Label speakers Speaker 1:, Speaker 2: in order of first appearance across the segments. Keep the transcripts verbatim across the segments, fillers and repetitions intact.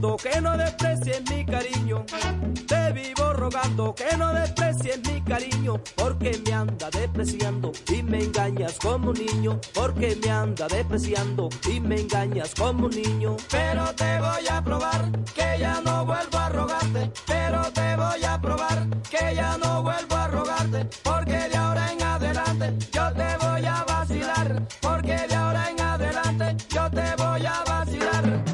Speaker 1: rogando que no desprecies mi cariño. Te vivo rogando que no desprecies mi cariño, porque me anda despreciando y me engañas como un niño, porque me anda despreciando y me engañas como un niño.
Speaker 2: Pero te voy a probar que ya no vuelvo a rogarte, pero te voy a probar que ya no vuelvo a rogarte, porque de ahora en adelante yo te voy a vacilar, porque de ahora en adelante yo te voy a vacilar.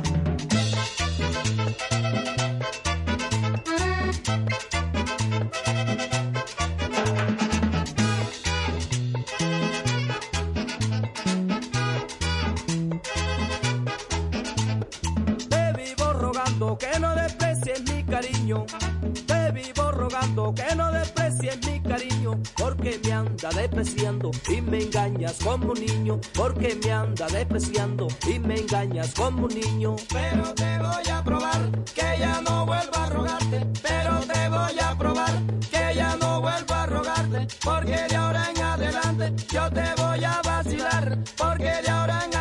Speaker 1: Te vivo rogando que no desprecies mi cariño. Te vivo rogando que no desprecies mi cariño, porque me anda despreciando y me engañas como un niño, porque me anda despreciando y me engañas como un niño.
Speaker 2: Pero te voy a probar que ya no vuelvo a rogarte, pero te voy a probar que ya no vuelvo a rogarte, porque de ahora en adelante yo te voy a vacilar, porque de ahora en